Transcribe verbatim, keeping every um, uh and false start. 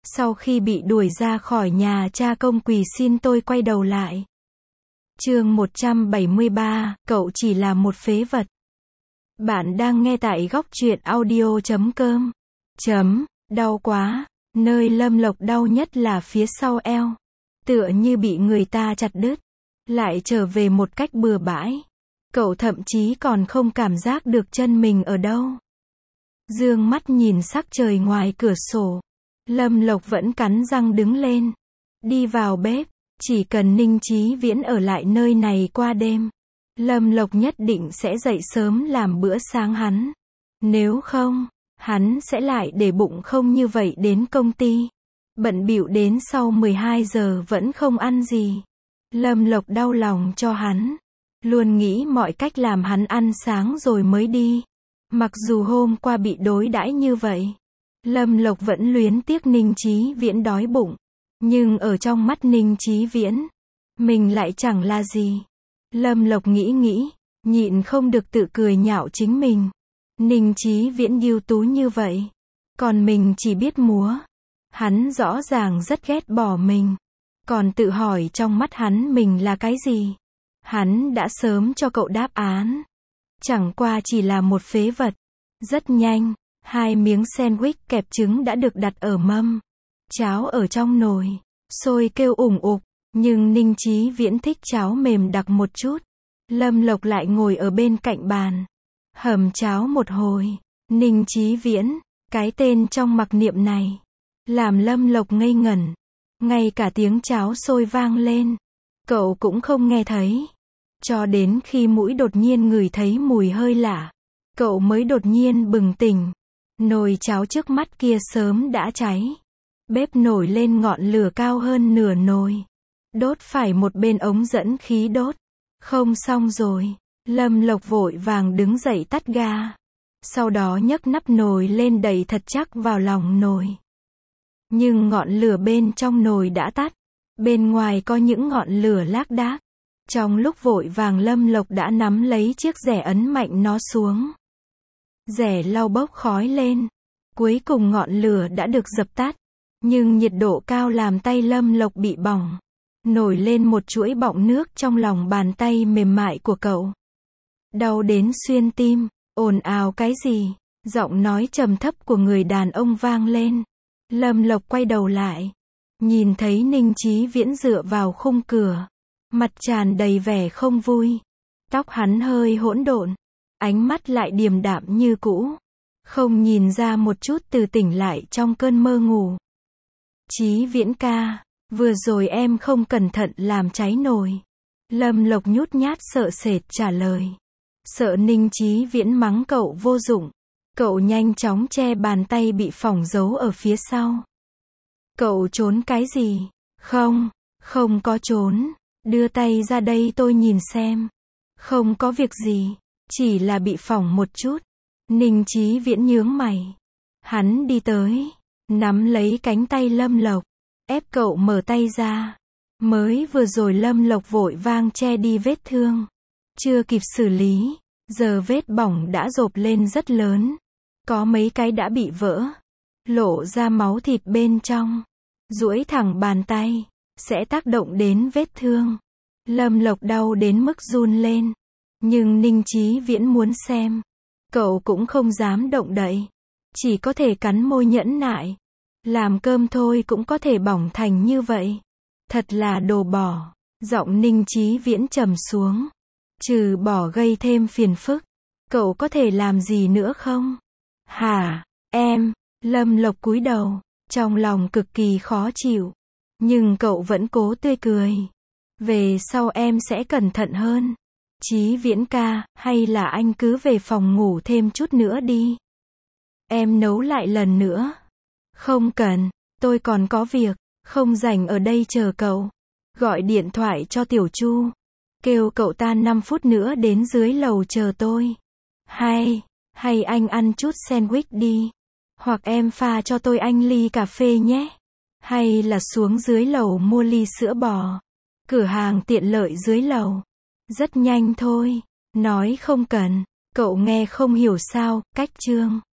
Sau khi bị đuổi ra khỏi nhà, cha công quỳ xin tôi quay đầu lại. Chương một trăm bảy mươi ba, cậu chỉ là một phế vật. Bạn đang nghe tại góc truyện audio chấm com. Chấm, đau quá, nơi Lâm Lộc đau nhất là phía sau eo. Tựa như bị người ta chặt đứt, lại trở về một cách bừa bãi. Cậu thậm chí còn không cảm giác được chân mình ở đâu. Dương mắt nhìn sắc trời ngoài cửa sổ. Lâm Lộc vẫn cắn răng đứng lên, đi vào bếp. Chỉ cần Ninh Chí Viễn ở lại nơi này qua đêm, Lâm Lộc nhất định sẽ dậy sớm làm bữa sáng hắn. Nếu không, hắn sẽ lại để bụng không như vậy đến công ty. Bận bịu đến sau mười hai giờ vẫn không ăn gì. Lâm Lộc đau lòng cho hắn, luôn nghĩ mọi cách làm hắn ăn sáng rồi mới đi. Mặc dù hôm qua bị đối đãi như vậy, Lâm Lộc vẫn luyến tiếc Ninh Chí Viễn đói bụng. Nhưng ở trong mắt Ninh Chí Viễn, mình lại chẳng là gì. Lâm Lộc nghĩ nghĩ, nhịn không được tự cười nhạo chính mình. Ninh Chí Viễn ưu tú như vậy, còn mình chỉ biết múa. Hắn rõ ràng rất ghét bỏ mình, còn tự hỏi trong mắt hắn mình là cái gì. Hắn đã sớm cho cậu đáp án. Chẳng qua chỉ là một phế vật. Rất nhanh, hai miếng sandwich kẹp trứng đã được đặt ở mâm. Cháo ở trong nồi, sôi kêu ủng ục, nhưng Ninh Chí Viễn thích cháo mềm đặc một chút. Lâm Lộc lại ngồi ở bên cạnh bàn, hầm cháo một hồi. Ninh Chí Viễn, cái tên trong mặc niệm này, làm Lâm Lộc ngây ngẩn. Ngay cả tiếng cháo sôi vang lên, cậu cũng không nghe thấy. Cho đến khi mũi đột nhiên ngửi thấy mùi hơi lạ, cậu mới đột nhiên bừng tỉnh. Nồi cháo trước mắt kia sớm đã cháy. Bếp nổi lên ngọn lửa cao hơn nửa nồi. Đốt phải một bên ống dẫn khí đốt. Không xong rồi. Lâm Lộc vội vàng đứng dậy tắt ga. Sau đó nhấc nắp nồi lên đẩy thật chắc vào lòng nồi. Nhưng ngọn lửa bên trong nồi đã tắt. Bên ngoài có những ngọn lửa lác đác. Trong lúc vội vàng Lâm Lộc đã nắm lấy chiếc rẻ ấn mạnh nó xuống. Rẻ lau bốc khói lên. Cuối cùng ngọn lửa đã được dập tắt. Nhưng nhiệt độ cao làm tay Lâm Lộc bị bỏng. Nổi lên một chuỗi bọng nước trong lòng bàn tay mềm mại của cậu. Đau đến xuyên tim. Ồn ào cái gì? Giọng nói trầm thấp của người đàn ông vang lên. Lâm Lộc quay đầu lại, nhìn thấy Ninh Chí Viễn dựa vào khung cửa, mặt tràn đầy vẻ không vui. Tóc hắn hơi hỗn độn, ánh mắt lại điềm đạm như cũ, không nhìn ra một chút từ tỉnh lại trong cơn mơ ngủ. Chí Viễn ca, vừa rồi em không cẩn thận làm cháy nồi. Lâm Lộc nhút nhát sợ sệt trả lời. Sợ Ninh Chí Viễn mắng cậu vô dụng, cậu nhanh chóng che bàn tay bị phỏng giấu ở phía sau. Cậu trốn cái gì? Không, không có trốn. Đưa tay ra đây tôi nhìn xem. Không có việc gì, chỉ là bị phỏng một chút. Ninh Chí Viễn nhướng mày. Hắn đi tới, nắm lấy cánh tay Lâm Lộc, ép cậu mở tay ra. Mới vừa rồi Lâm Lộc vội vang che đi vết thương. Chưa kịp xử lý, giờ vết bỏng đã rộp lên rất lớn. Có mấy cái đã bị vỡ, lộ ra máu thịt bên trong. Duỗi thẳng bàn tay, sẽ tác động đến vết thương. Lâm Lộc đau đến mức run lên. Nhưng Ninh Chí Viễn muốn xem, cậu cũng không dám động đậy. Chỉ có thể cắn môi nhẫn nại. Làm cơm thôi cũng có thể bỏng thành như vậy. Thật là đồ bỏ. Giọng Ninh Chí Viễn trầm xuống. Trừ bỏ gây thêm phiền phức, cậu có thể làm gì nữa không? Hả, em? Lâm Lộc cúi đầu, trong lòng cực kỳ khó chịu. Nhưng cậu vẫn cố tươi cười. Về sau em sẽ cẩn thận hơn. Chí Viễn ca, hay là anh cứ về phòng ngủ thêm chút nữa đi. Em nấu lại lần nữa. Không cần, tôi còn có việc, không rảnh ở đây chờ cậu. Gọi điện thoại cho Tiểu Chu, kêu cậu ta năm phút nữa đến dưới lầu chờ tôi. Hay, hay anh ăn chút sandwich đi. Hoặc em pha cho tôi anh ly cà phê nhé. Hay là xuống dưới lầu mua ly sữa bò. Cửa hàng tiện lợi dưới lầu. Rất nhanh thôi. Nói không cần, cậu nghe không hiểu sao, cách chương.